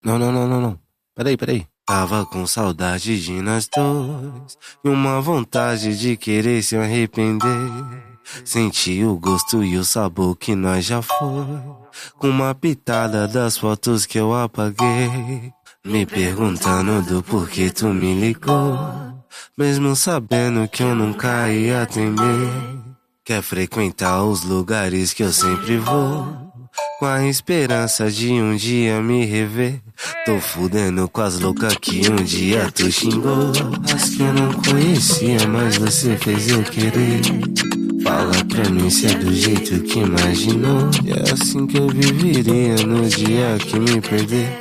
Não, não, não, não, não. Peraí. Tava com saudade de nós dois e uma vontade de querer se arrepender. Senti o gosto e o sabor que nós já foi, com uma pitada das fotos que eu apaguei. Me perguntando do porquê tu me ligou, mesmo sabendo que eu nunca ia atender. Quer frequentar os lugares que eu sempre vou, com a esperança de um dia me rever. Tô fudendo com as loucas que um dia tu xingou, as que eu não conhecia, mas você fez eu querer. Fala pra mim se é do jeito que imaginou, e é assim que eu viveria no dia que me perder.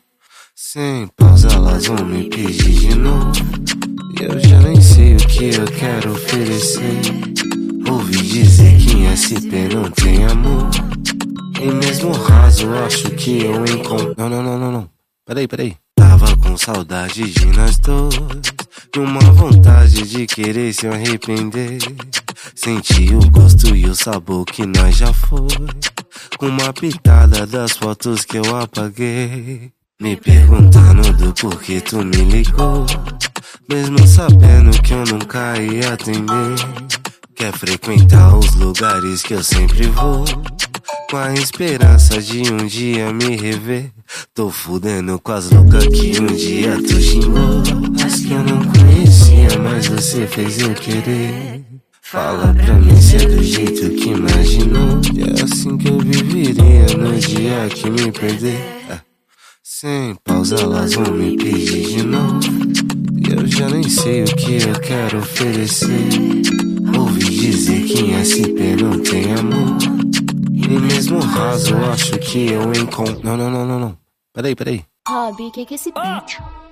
Sem pausa elas vão me pedir de novo, e eu já nem sei o que eu quero oferecer. Ouvi dizer que em SP não tem amor, e mesmo raso acho que eu encontro. Não. Peraí. Tava com saudade de nós dois e uma vontade de querer se arrepender. Senti o gosto e o sabor que nós já foi, com uma pitada das fotos que eu apaguei. Me perguntando do porquê tu me ligou, mesmo sabendo que eu nunca ia atender. Quer frequentar os lugares que eu sempre vou, com a esperança de um dia me rever. Tô fudendo com as loucas que um dia tu xingou, as que eu não conhecia, mas você fez eu querer. Fala pra mim se é do jeito que imaginou, e é assim que eu viveria no dia que me perder. Sem pausa elas vão me pedir de novo, e eu já nem sei o que eu quero oferecer. Ouvi dizer que em SP não tem amor, e mesmo raso acho que eu encontro. Não. Peraí. Rob, que é esse beat?